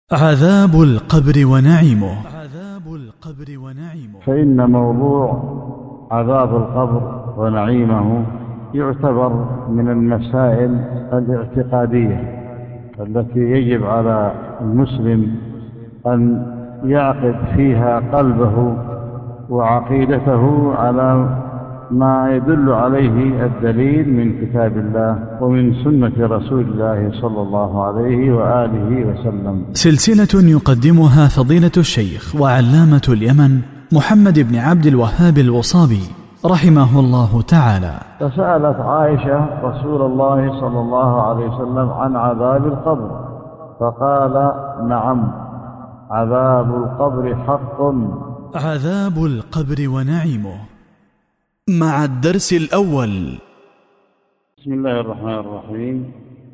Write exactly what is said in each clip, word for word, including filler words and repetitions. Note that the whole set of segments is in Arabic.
عذاب القبر ونعيمه. عذاب القبر ونعيمه. فإن موضوع عذاب القبر ونعيمه يعتبر من المسائل الاعتقادية التي يجب على المسلم أن يعقد فيها قلبه وعقيدته على ما يدل عليه الدليل من كتاب الله ومن سنة رسول الله صلى الله عليه وآله وسلم. سلسلة يقدمها فضيلة الشيخ وعلامة اليمن محمد بن عبد الوهاب الوصابي رحمه الله تعالى. فسألت عائشة رسول الله صلى الله عليه وسلم عن عذاب القبر فقال: نعم، عذاب القبر حق. عذاب القبر ونعيمه مع الدرس الأول. بسم الله الرحمن الرحيم.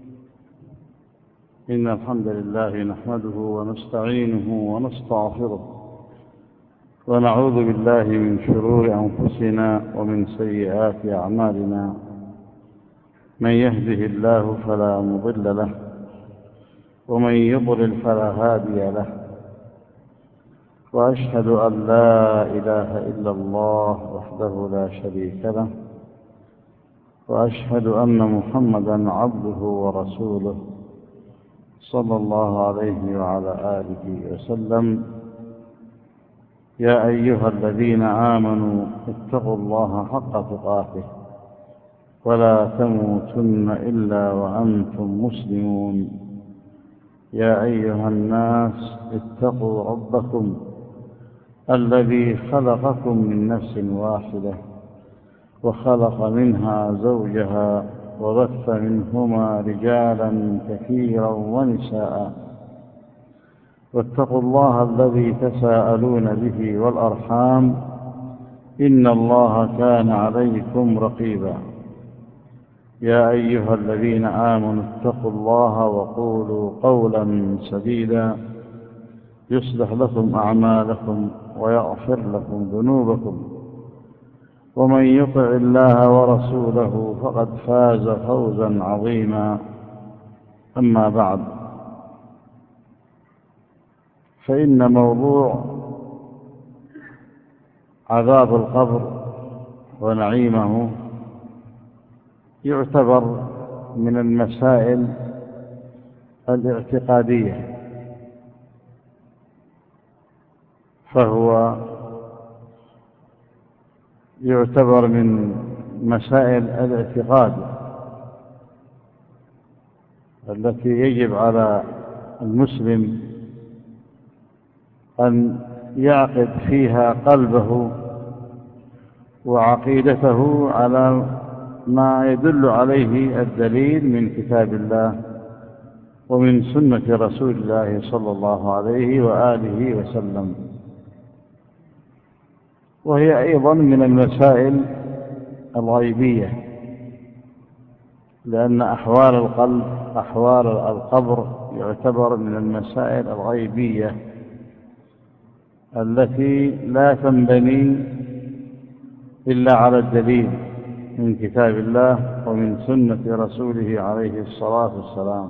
إن الحمد لله نحمده ونستعينه ونستغفره ونعوذ بالله من شرور أنفسنا ومن سيئات أعمالنا. من يهده الله فلا مضل له ومن يضلل فلا هادي له، وأشهد أن لا إله إلا الله وحده لا شريك له، وأشهد أن محمدًا عبده ورسوله صلى الله عليه وعلى آله وسلم. يا أيها الذين آمنوا اتقوا الله حق تقاته ولا تموتن إلا وأنتم مسلمون. يا أيها الناس اتقوا ربكم الذي خلقكم من نفس واحدة وخلق منها زوجها وبث منهما رجالا كثيرا ونساء، واتقوا الله الذي تساءلون به والأرحام إن الله كان عليكم رقيبا. يا أيها الذين آمنوا اتقوا الله وقولوا قولا سديدا يصلح لكم أعمالكم ويغفر لكم ذنوبكم، ومن يطع الله ورسوله فقد فاز فوزا عظيما. أما بعد، فإن موضوع عذاب القبر ونعيمه يعتبر من المسائل الاعتقادية، فهو يعتبر من مسائل الاعتقاد التي يجب على المسلم أن يعقد فيها قلبه وعقيدته على ما يدل عليه الدليل من كتاب الله ومن سنة رسول الله صلى الله عليه وآله وسلم. وهي أيضا من المسائل الغيبية، لأن أحوال القلب أحوال القبر يعتبر من المسائل الغيبية التي لا تنبني إلا على الدليل من كتاب الله ومن سنة رسوله عليه الصلاة والسلام.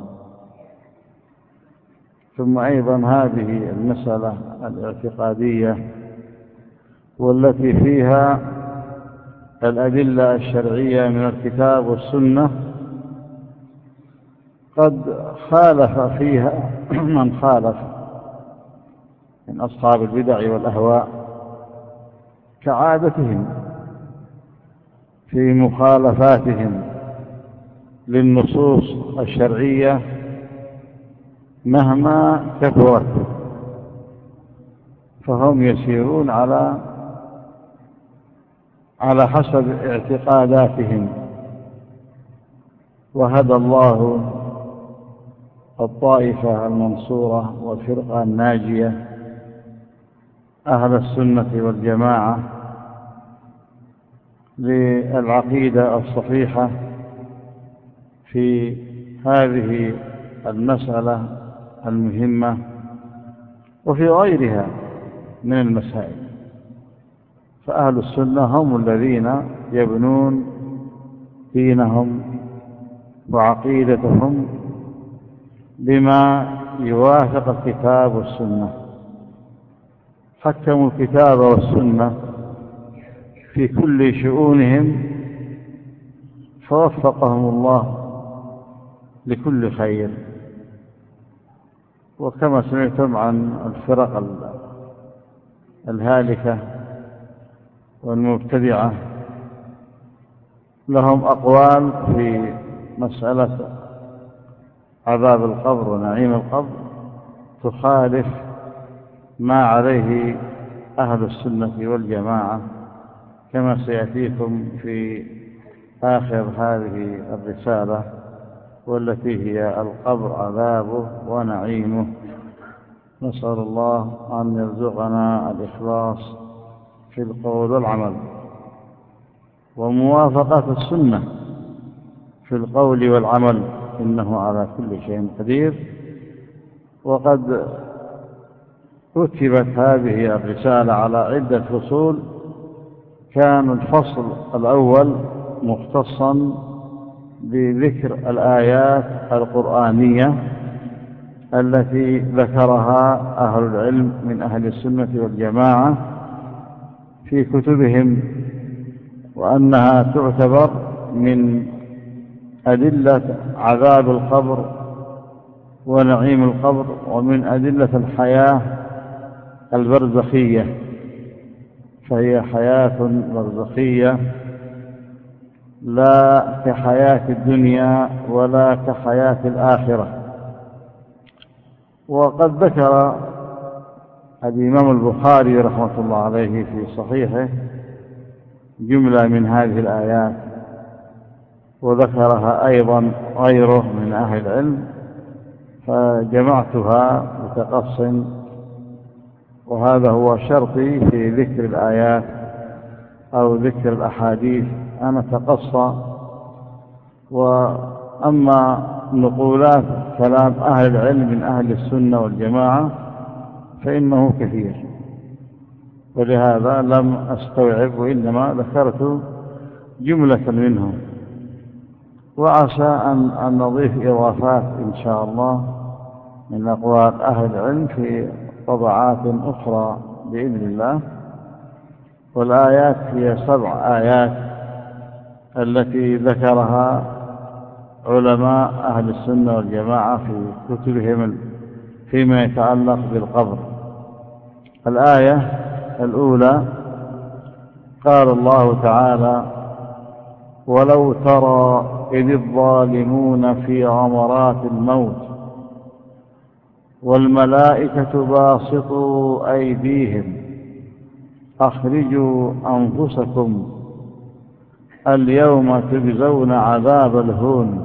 ثم أيضا هذه المسألة الاعتقادية والتي فيها الأدلة الشرعية من الكتاب والسنة قد خالف فيها من خالف من أصحاب البدع والأهواء كعادتهم في مخالفاتهم للنصوص الشرعية مهما كثرت، فهم يسيرون على على حسب اعتقاداتهم. وهدى الله الطائفة المنصورة والفرقة الناجية أهل السنة والجماعة للعقيدة الصحيحة في هذه المسألة المهمة وفي غيرها من المسائل. فأهل السنة هم الذين يبنون دينهم وعقيدتهم بما يوافق الكتاب والسنة. حكموا الكتاب والسنة في كل شؤونهم فوفقهم الله لكل خير. وكما سمعتم عن الفرق الهالكة والمبتدعة لهم أقوال في مسألة عذاب القبر ونعيم القبر تخالف ما عليه أهل السنة والجماعة، كما سيأتيكم في آخر هذه الرسالة، والتي هي القبر عذابه ونعيمه. نسأل الله أن يرزقنا الإخلاص في القول والعمل، وموافقة السنة في القول والعمل، إنه على كل شيء قدير. وقد رتبت هذه الرسالة على عدة فصول. كان الفصل الأول مختصا بذكر الآيات القرآنية التي ذكرها أهل العلم من أهل السنة والجماعة في كتبهم، وأنها تعتبر من أدلة عذاب القبر ونعيم القبر، ومن أدلة الحياة البرزخية، فهي حياة برزخية لا كحياة الدنيا ولا كحياة الآخرة. وقد ذكر الإمام البخاري رحمة الله عليه في صحيحه جملة من هذه الآيات، وذكرها أيضا غيره من أهل العلم، فجمعتها بتقص، وهذا هو شرطي في ذكر الآيات أو ذكر الأحاديث، أنا أتقصى. وأما نقولات كلام أهل العلم من أهل السنة والجماعة فإنه كثير، ولهذا لم أستوعب، وإنما ذكرت جملة منهم، وعسى أن, أن نضيف إضافات إن شاء الله من أقوال أهل العلم في طبعات أخرى بإذن الله. والآيات هي سبع آيات التي ذكرها علماء أهل السنة والجماعة في كتبهم فيما يتعلق بالقبر. الآية الأولى قال الله تعالى: ولو ترى إذ الظالمون في غمرات الموت والملائكة باسطوا أيديهم أخرجوا أنفسكم اليوم تجزون عذاب الهون.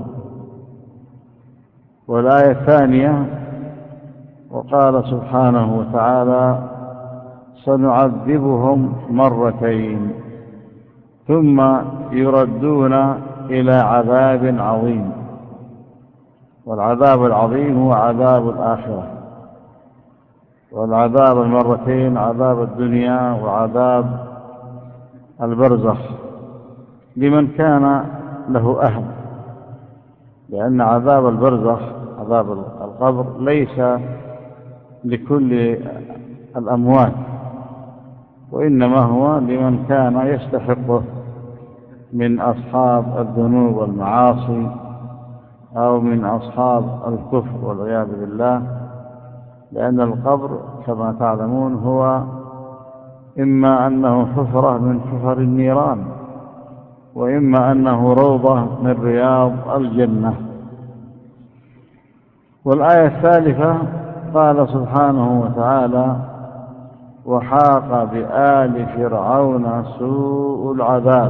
والآية الثانية: وقال سبحانه وتعالى: سنعذبهم مرتين ثم يردون إلى عذاب عظيم. والعذاب العظيم هو عذاب الآخرة، والعذاب المرتين عذاب الدنيا وعذاب البرزخ لمن كان له أهل، لأن عذاب البرزخ عذاب القبر ليس لكل الأموات، وإنما هو لمن كان يستحقه من أصحاب الذنوب والمعاصي أو من أصحاب الكفر والعياذ بالله. لأن القبر كما تعلمون هو إما أنه حفرة من حفر النيران، وإما أنه روضة من رياض الجنة. والآية الثالثة قال سبحانه وتعالى: وحاق بآل فرعون سوء العذاب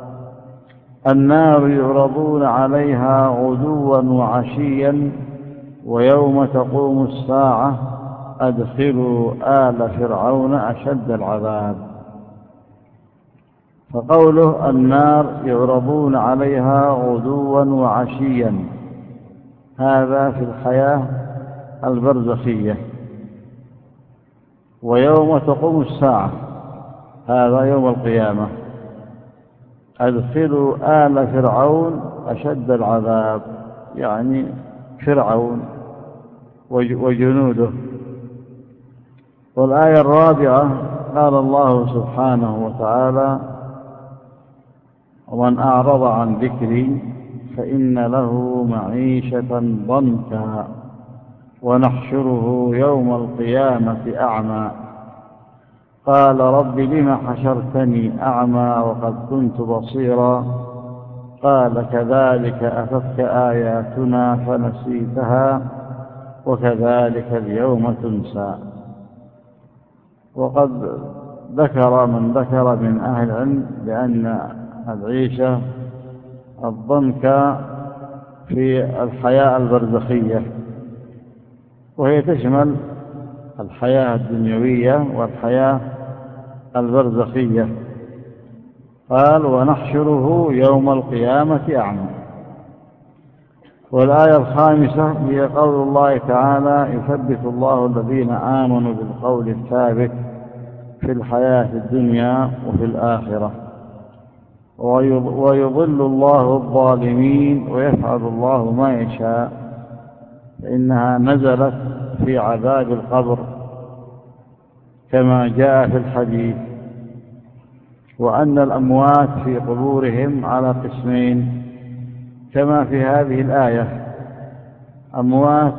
النار يعرضون عليها غدوا وعشيا ويوم تقوم الساعة أدخلوا آل فرعون أشد العذاب. فقوله النار يعرضون عليها غدوا وعشيا هذا في الحياة البرزخية، ويوم تقوم الساعة هذا يوم القيامة أدخلوا آل فرعون أشد العذاب، يعني فرعون وجنوده. والآية الرابعة قال الله سبحانه وتعالى: ومن أعرض عن ذكري فإن له معيشة ضنكا ونحشره يوم القيامة أعمى. قال رب لم حشرتني أعمى وقد كنت بصيرا. قال كذلك أتتك آياتنا فنسيتها وكذلك اليوم تنسى. وقد ذكر من ذكر من أهل العلم بأن العيشة الضنك في الحياة البرزخية، وهي تشمل الحياة الدنيوية والحياة البرزخية. قال ونحشره يوم القيامة أعمى. والآية الخامسة هي قول الله تعالى: يثبت الله الذين آمنوا بالقول الثابت في الحياة الدنيا وفي الآخرة ويضل الله الظالمين ويفعل الله ما يشاء. فإنها نزلت في عذاب القبر كما جاء في الحديث. وأن الأموات في قبورهم على قسمين كما في هذه الآية: أموات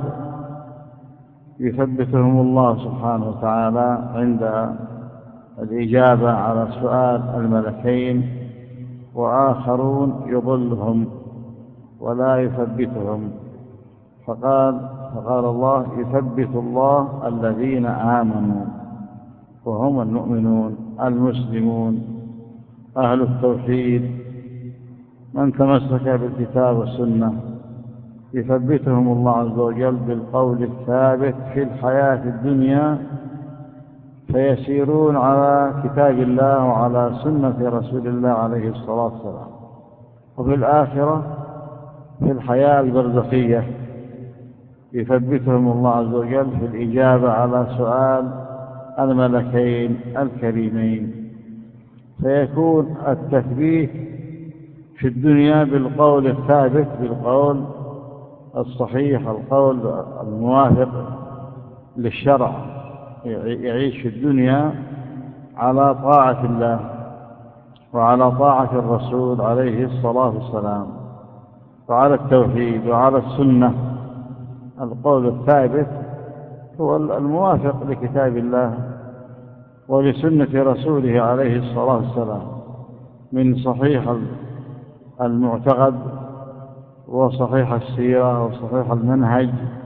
يثبتهم الله سبحانه وتعالى عند الإجابة على سؤال الملكين، وآخرون يضلهم ولا يثبتهم. فقال فقال الله: يثبت الله الذين آمنوا، وهم المؤمنون المسلمون أهل التوحيد من تمسك بالكتاب والسنة، يثبتهم الله عز وجل بالقول الثابت في الحياة الدنيا، فيسيرون على كتاب الله وعلى سنة رسول الله عليه الصلاة والسلام. وفي الآخرة في الحياة البرزخية يثبتهم الله عز وجل في الإجابة على سؤال الملكين الكريمين. فيكون التثبيت في الدنيا بالقول الثابت، بالقول الصحيح، القول الموافق للشرع، يعيش في الدنيا على طاعة الله وعلى طاعة الرسول عليه الصلاة والسلام وعلى التوحيد وعلى السنة. القول الثابت هو الموافق لكتاب الله ولسنة رسوله عليه الصلاة والسلام من صحيح المعتقد وصحيح السيرة وصحيح المنهج.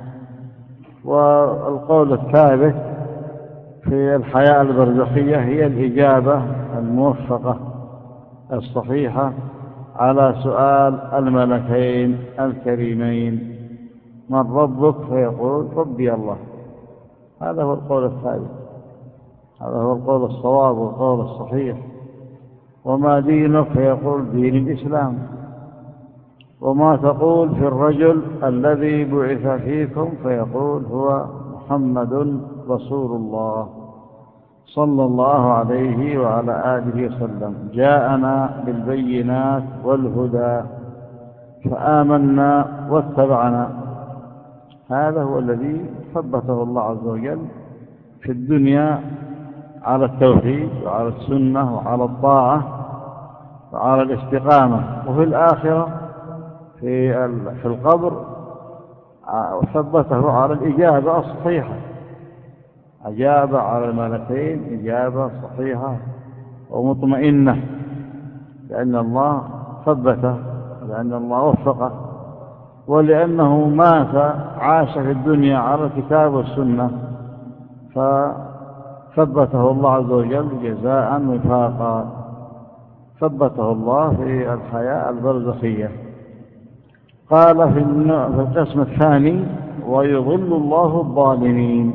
والقول الثابت في الحياة البرزخية هي الإجابة الموفقة الصحيحة على سؤال الملكين الكريمين: من ربك؟ فيقول ربي الله. هذا هو القول الثابت، هذا هو القول الصواب والقول الصحيح. وما دينك؟ فيقول دين الإسلام. وما تقول في الرجل الذي بعث فيكم؟ فيقول هو محمد رسول الله صلى الله عليه وعلى آله وسلم، جاءنا بالبينات والهدى فآمنا واتبعنا. هذا هو الذي ثبته الله عز وجل في الدنيا على التوحيد وعلى السنة وعلى الطاعة وعلى الاستقامة. وفي الآخرة في في القبر ثبته على الإجابة الصحيحة، أجاب على الملكين إجابة صحيحة ومطمئنة، لأن الله ثبته، لأن الله وفقه، ولأنه مات عاش في الدنيا على الكتاب والسنة، فثبته الله عز وجل جزاء وفاقا. ثبته الله في الحياة البرزخية. قال في القسم الثاني: ويضل الله الظالمين.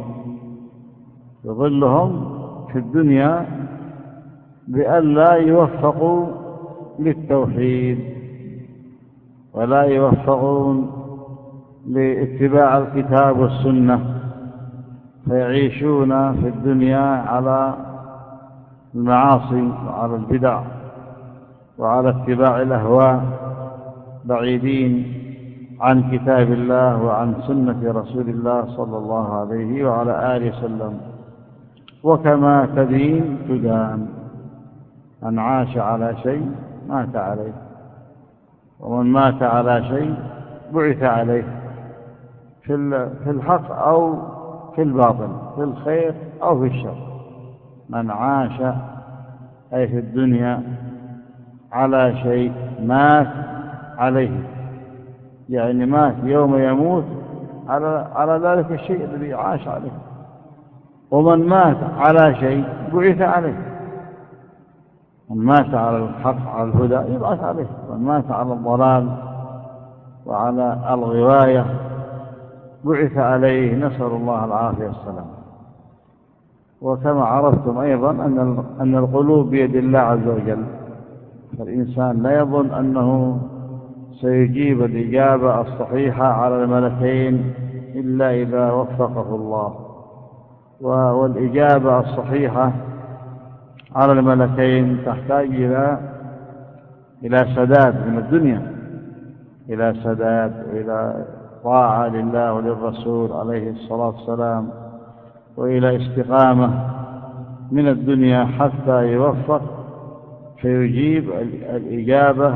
يضلهم في الدنيا بأن لا يوفقوا للتوحيد ولا يوفقون لاتباع الكتاب والسنة، فيعيشون في الدنيا على المعاصي وعلى البدع وعلى اتباع الأهواء، بعيدين عن كتاب الله وعن سنة رسول الله صلى الله عليه وعلى آله وسلم. وكما تدين تدان، من عاش على شيء مات عليه، ومن مات على شيء بعث عليه، في الحق أو في الباطل، في الخير أو في الشر. من عاش أي في الدنيا على شيء مات عليه، يعني مات يوم يموت على على ذلك الشيء الذي عاش عليه. ومن مات على شيء بعث عليه، من مات على الحق على الهدى يبعث عليه، ومن مات على الضلال وعلى الغواية بعث عليه، نسأل الله العافية والسلام. وكما عرفتم أيضا أن أن القلوب بيد الله عز وجل، فالإنسان لا يظن أنه سيجيب الإجابة الصحيحة على الملكين إلا إذا وفقه الله، والإجابة الصحيحة على الملكين تحتاج إلى إلى سداد من الدنيا، إلى سداد وإلى طاعة لله وللرسول عليه الصلاة والسلام، وإلى استقامة من الدنيا حتى يوفق فيجيب الإجابة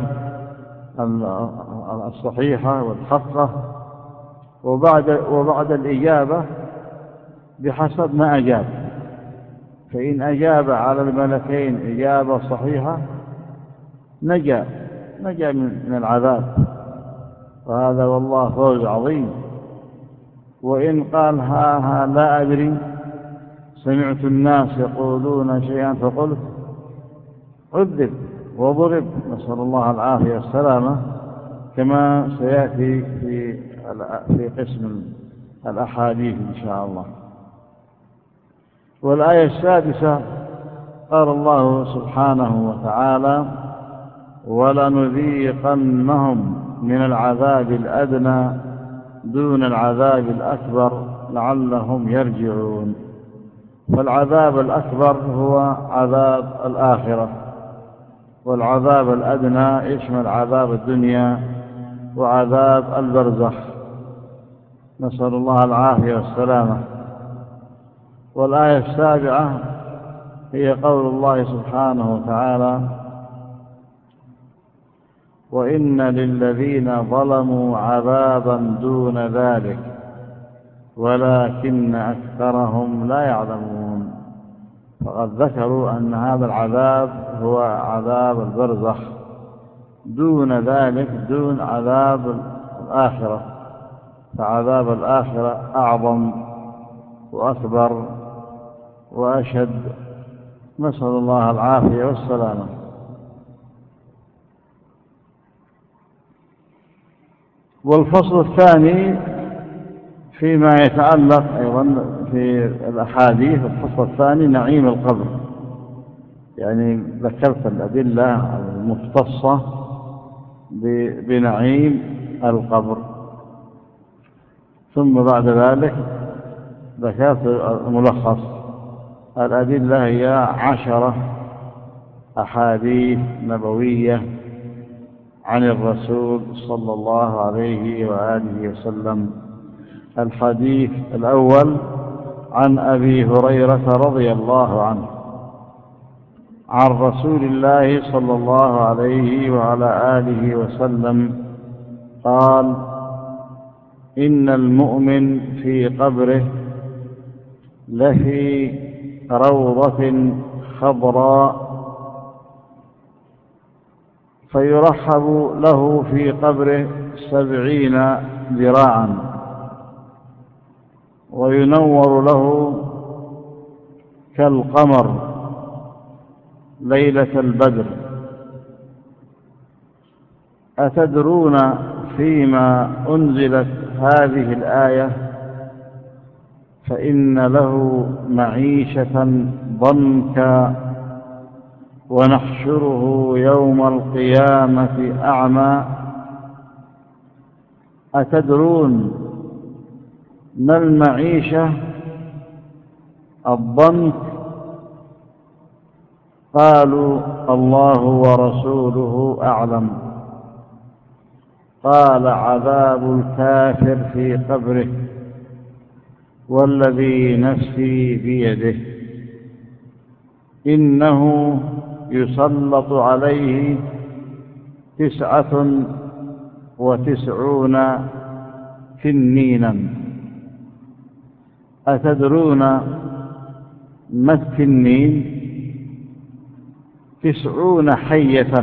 الصحيحة والحقة، وبعد وبعد الإجابة بحسب ما أجاب. فإن أجاب على الملكين إجابة صحيحة نجا نجا من العذاب، وهذا والله فوز عظيم. وإن قال ها ها لا أدري، سمعت الناس يقولون شيئا فقلت، عذب وضرب، نسأل الله العافية والسلامة، كما سيأتي في في قسم الأحاديث إن شاء الله. والآية السادسة قال الله سبحانه وتعالى: ولنذيقنهم من العذاب الأدنى دون العذاب الأكبر لعلهم يرجعون. فالعذاب الأكبر هو عذاب الآخرة، والعذاب الأدنى يشمل عذاب الدنيا وعذاب البرزخ، نسأل الله العافية والسلامة. والآية السابعة هي قول الله سبحانه وتعالى: وإن للذين ظلموا عذابا دون ذلك ولكن أكثرهم لا يعلمون. فقد ذكروا أن هذا العذاب هو عذاب البرزخ، دون ذلك دون عذاب الآخرة، فعذاب الآخرة أعظم وأكبر وأشد، نسأل الله العافية والسلامة. والفصل الثاني فيما يتعلق أيضا في الأحاديث، الفصل الثاني نعيم القبر، يعني ذكرت الأدلة المختصة بنعيم القبر، ثم بعد ذلك ذكرت الملخص. الأدلة هي عشرة أحاديث نبوية عن الرسول صلى الله عليه وآله وسلم. الحديث الأول عن أبي هريرة رضي الله عنه عن رسول الله صلى الله عليه وعلى آله وسلم قال: إن المؤمن في قبره لفي روضة خضراء، فيرحب له في قبره سبعين ذراعا، وينور له كالقمر ليلة البدر. أتدرون فيما أنزلت هذه الآية؟ فإن له معيشة ضنكا ونحشره يوم القيامة أعمى. أتدرون ما المعيشة الضنك؟ قالوا: الله ورسوله أعلم. قال: عذاب الكافر في قبره والذي نفسي بيده إنه يسلط عليه تسعة وتسعون تنينا. أتدرون ما التنين؟ تسعون حية،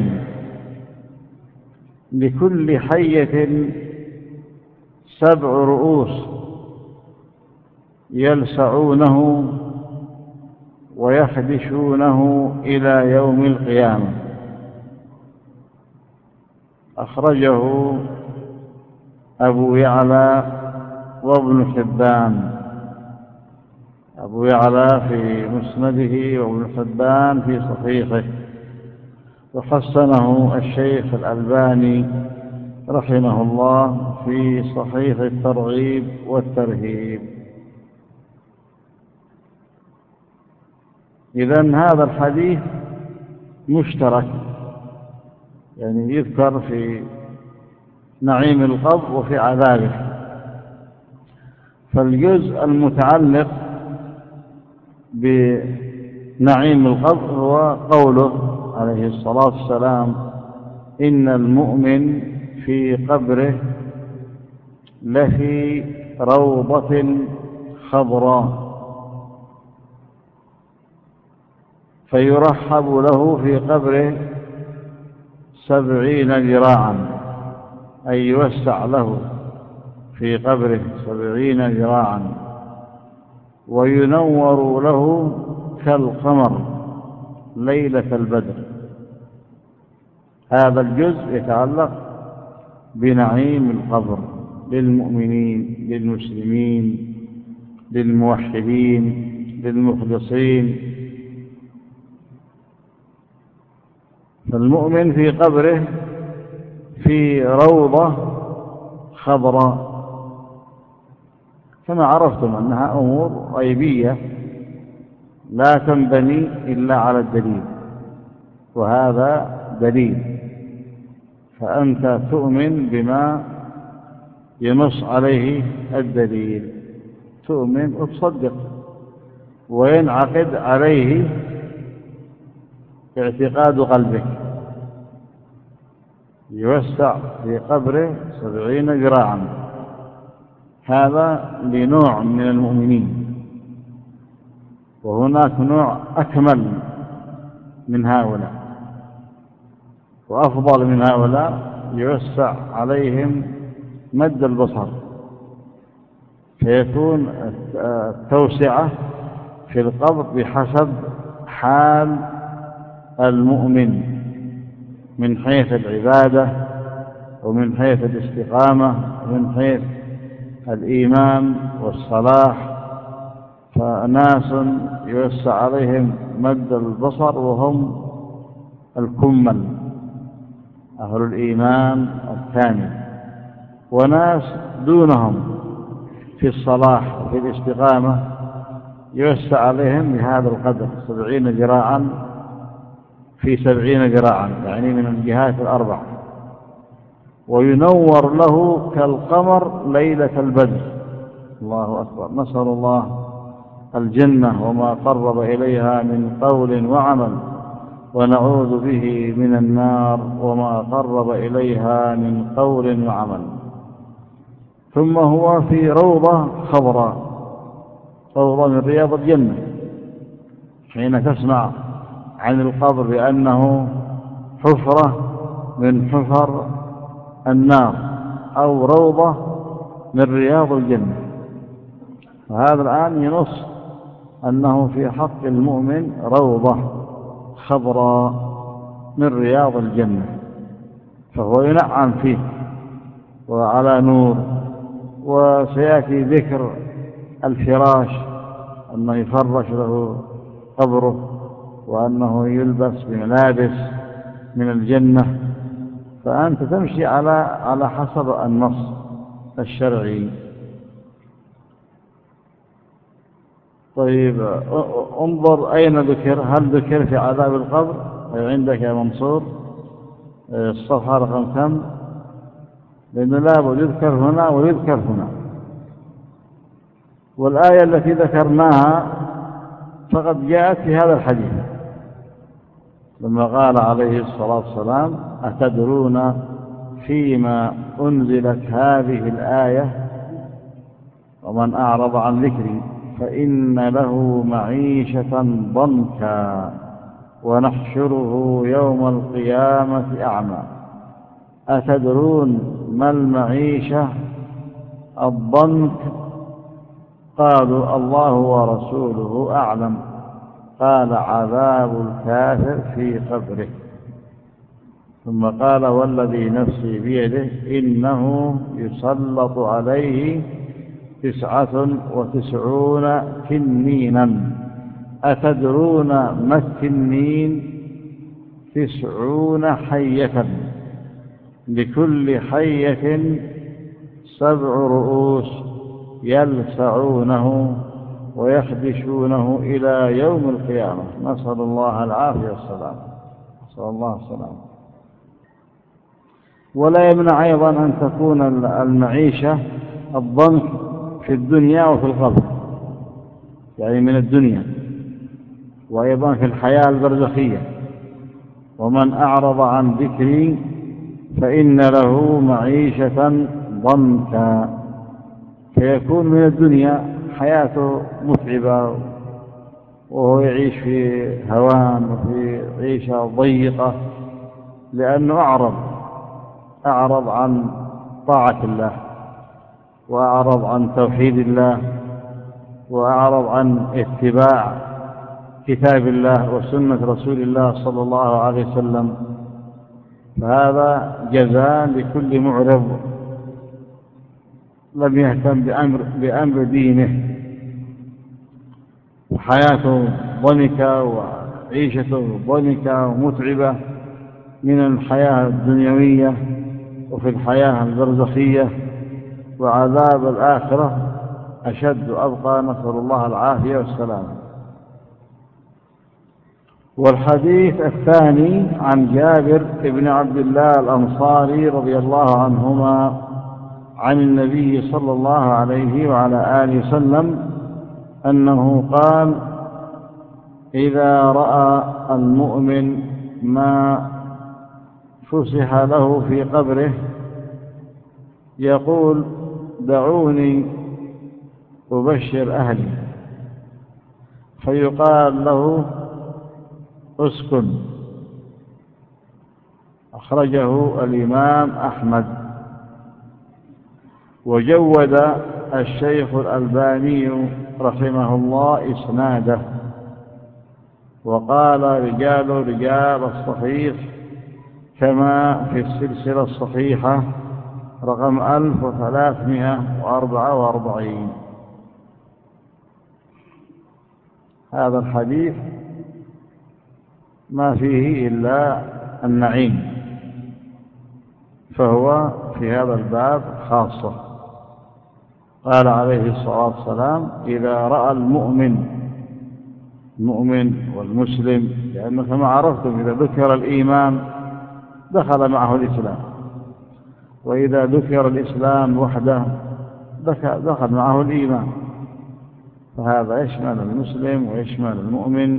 لكل حية سبع رؤوس يلسعونه ويخدشونه إلى يوم القيامة. أخرجه أبو يعلى وابن حبان، أبو يعلى في مسنده وابن حبان في صحيحه، وحسنه الشيخ الألباني رحمه الله في صحيح الترغيب والترهيب. إذن هذا الحديث مشترك، يعني يذكر في نعيم القبر وفي عذابه. فالجزء المتعلق بنعيم القبر هو قوله عليه الصلاة والسلام: إن المؤمن في قبره لفي روضة خضراء، فيرحب له في قبره سبعين ذراعا، أي يوسع له في قبره سبعين ذراعا، وينور له كالقمر ليلة البدر. هذا الجزء يتعلق بنعيم القبر للمؤمنين، للمسلمين، للموحدين، للمخلصين. فالمؤمن في قبره في روضة خضراء، كما عرفتم أنها أمور غيبية لا تنبني إلا على الدليل، وهذا دليل، فأنت تؤمن بما ينص عليه الدليل، تؤمن وتصدق، وينعقد عليه اعتقاد قلبك. يوسع في قبره سبعين ذراعا، هذا لنوع من المؤمنين، وهناك نوع أكمل من هؤلاء وأفضل من هؤلاء، يوسع عليهم مد البصر، فيكون التوسعة في القبر بحسب حال المؤمن من حيث العبادة، ومن حيث الاستقامة، ومن حيث الإيمان والصلاح. فناس يوسع عليهم مد البصر وهم الكمل، أهل الإيمان الكامل، وناس دونهم في الصلاح وفي الاستقامة يوسع عليهم بهذا القدر سبعين ذراعا في سبعين ذراعا، يعني من الجهات الأربع، وينور له كالقمر ليلة البدر. الله أكبر. نسأل الله الجنة وما قرب إليها من قول وعمل، ونعوذ به من النار وما قرب إليها من قول وعمل. ثم هو في روضة خضراء، روضة من رياض الجنة. حين تسمع عن القبر بأنه حفرة من حفر النار أو روضة من رياض الجنة، فهذا الآن ينص أنه في حق المؤمن روضة خضراء من رياض الجنة، فهو ينعم فيه وعلى نور. وسيأتي ذكر الفراش، أنه يفرش له قبره، وأنه يلبس بملابس من الجنة. فأنت تمشي على على حسب النص الشرعي. طيب، انظر أين ذكر. هل ذكر في عذاب القبر؟ عندك يا منصور الصفحة رقم كم؟ لأنه لابد يذكر هنا ويذكر هنا. والآية التي ذكرناها فقد جاءت في هذا الحديث لما قال عليه الصلاة والسلام: أتدرون فيما أنزلت هذه الآية؟ ومن أعرض عن ذكري فإن له معيشة ضنكا ونحشره يوم القيامة أعمى. أتدرون ما المعيشة الضنك؟ قالوا: الله ورسوله أعلم. قال: عذاب الكافر في قبره. ثم قال: والذي نفسي بيده إنه يسلط عليه تسعة وتسعون تنينا. أتدرون ما التنين؟ تسعون حية، لكل حية سبع رؤوس يلسعونه ويخدشونه إلى يوم القيامة. نسأل الله العافية والسلام. نسأل الله السلام. ولا يمنع أيضا أن تكون المعيشة الضنك في الدنيا وفي القبر، يعني من الدنيا، وأيضا في الحياة البرزخية: ومن أعرض عن ذكري فإن له معيشة ضنكا، فيكون من الدنيا حياته متعبة وهو يعيش في هوان وفي عيشة ضيقة، لأنه أعرض أعرض عن طاعة الله، وأعرض عن توحيد الله، وأعرض عن اتباع كتاب الله وسنة رسول الله صلى الله عليه وسلم. فهذا جزاء لكل معرض لم يهتم بأمر, بأمر دينه، وحياته ضنكة وعيشته ضنكة ومتعبة من الحياة الدنيوية وفي الحياة البرزخية، وعذاب الآخرة أشد أبقى. نسأل الله العافية والسلام. والحديث الثاني عن جابر بن عبد الله الأنصاري رضي الله عنهما عن النبي صلى الله عليه وعلى آله وسلم أنه قال: إذا رأى المؤمن ما فسح له في قبره يقول: دعوني أبشر أهلي، فيقال له: اسكن. أخرجه الإمام أحمد. وجود الشيخ الألباني رحمه الله إسناده، وقال: رجال رجال الصحيح كما في السلسلة الصحيحة رقم ألف وثلاثمائة وأربعة وأربعين. هذا الحديث ما فيه إلا النعيم، فهو في هذا الباب خاصة. قال عليه الصلاة والسلام: إذا رأى المؤمن المؤمن والمسلم، لأنه كما عرفتم إذا ذكر الإيمان دخل معه الإسلام، وإذا ذكر الإسلام وحده دخل معه الإيمان، فهذا يشمل المسلم ويشمل المؤمن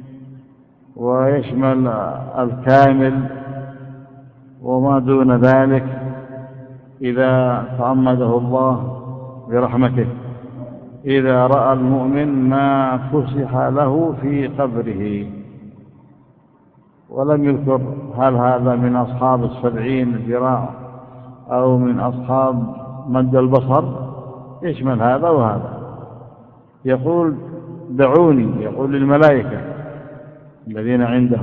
ويشمل الكامل وما دون ذلك إذا تعمده الله برحمته. إذا رأى المؤمن ما فسح له في قبره. ولم يذكر هل هذا من أصحاب السبعين ذراع أو من أصحاب مد البصر، يشمل هذا وهذا. يقول: دعوني، يقول للملائكة الذين عنده: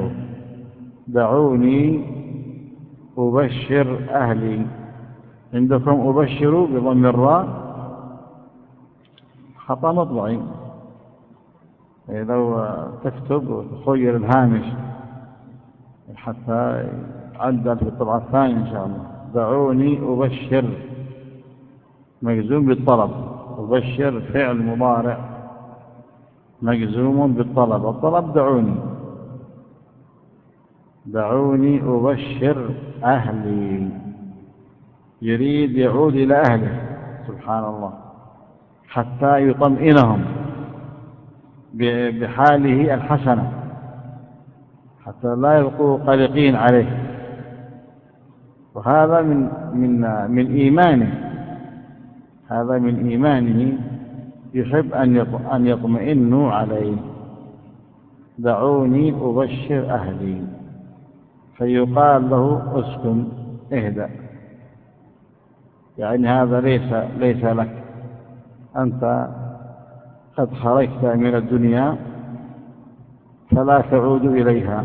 دعوني أبشر أهلي. عندكم أبشر بضم الراء خطأ مطبعي، لو تكتب وتخير الهامش حتى يعدل في الطبعة الثانية إن شاء الله. دعوني أبشر مجزوم بالطلب، أبشر فعل مضارع مجزوم بالطلب، الطلب دعوني. دعوني أبشر أهلي. يريد يعود إلى أهله سبحان الله حتى يطمئنهم بحاله الحسنة حتى لا يبقوا قلقين عليه. وهذا من من من إيمانه، هذا من إيمانه، يحب أن يطمئنوا عليه. دعوني أبشر أهلي، فيقال له اسكن اهدأ، يعني هذا ليس ليس لك، أنت قد خرجت من الدنيا فلا تعود إليها،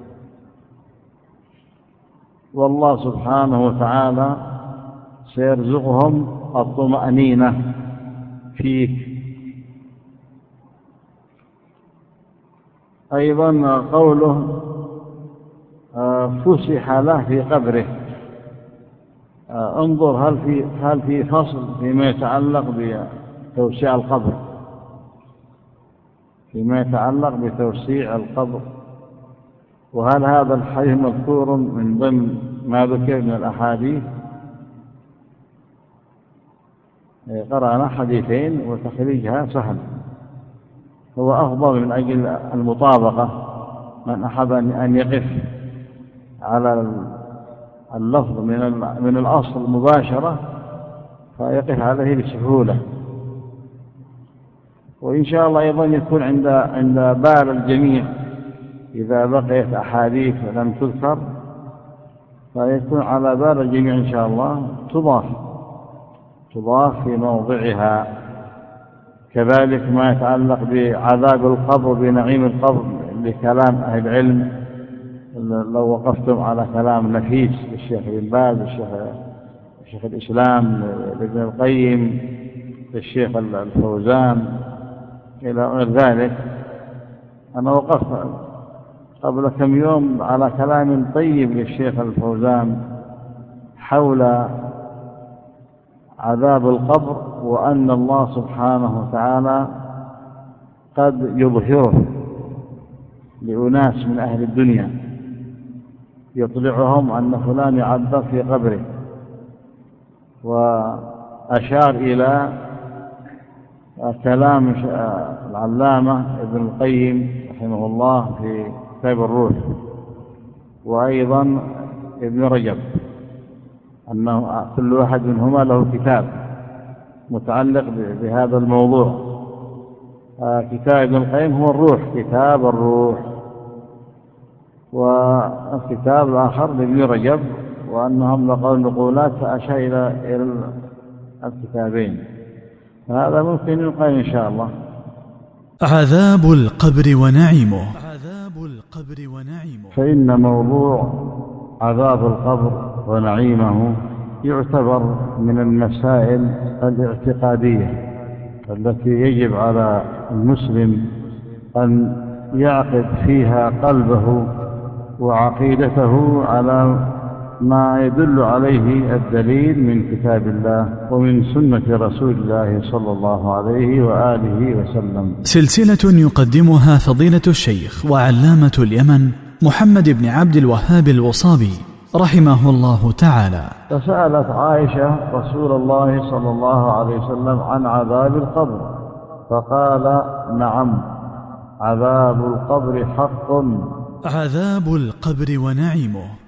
والله سبحانه وتعالى سيرزقهم الطمأنينة فيك. أيضا قوله فسح له في قبره، انظر هل في هل في فصل فيما يتعلق بتوسيع القبر، فيما يتعلق بتوسيع القبر، وهل هذا الحديث مذكور من ضمن ما ذكر من الأحاديث؟ قرأنا حديثين وتخريجها سهل، هو أفضل من أجل المطابقة. من أحب أن يقف على اللفظ من من الأصل مباشرة فيقف عليه بسهولة. وإن شاء الله أيضا يكون عند عند بال الجميع إذا بقيت أحاديث لم تذكر، فيكون على بال الجميع إن شاء الله تضاف تضاف في موضعها. كذلك ما يتعلق بعذاب القبر بنعيم القبر لكلام أهل العلم، لو وقفتم على كلام نفيس للشيخ ابن باز، الشيخ الشيخ الإسلام ابن القيم، الشيخ الفوزان إلى غير ذلك. أنا وقفت قبل كم يوم على كلام طيب للشيخ الفوزان حول عذاب القبر، وأن الله سبحانه وتعالى قد يظهره لأناس من أهل الدنيا، يطلعهم أن فلان يعذب في قبره. وأشار إلى كلام العلامة ابن القيم رحمه الله في كتاب الروح، وأيضا ابن رجب، أنه كل واحد منهما له كتاب متعلق بهذا الموضوع. كتاب ابن القيم هو الروح، كتاب الروح، والكتاب الآخر لابن رجب، وأنهم لقوا نقولات فأشار إلى الكتابين. هذا ممكن يقال إن شاء الله. عذاب القبر ونعيمه. عذاب القبر ونعيمه. فإن موضوع عذاب القبر ونعيمه يعتبر من المسائل الاعتقادية التي يجب على المسلم أن يعقد فيها قلبه وعقيدته على ما يدل عليه الدليل من كتاب الله ومن سنة رسول الله صلى الله عليه وآله وسلم. سلسلة يقدمها فضيلة الشيخ وعلامة اليمن محمد بن عبد الوهاب الوصابي رحمه الله تعالى. فسألت عائشة رسول الله صلى الله عليه وسلم عن عذاب القبر، فقال نعم، عذاب القبر حق. عذاب القبر ونعيمه.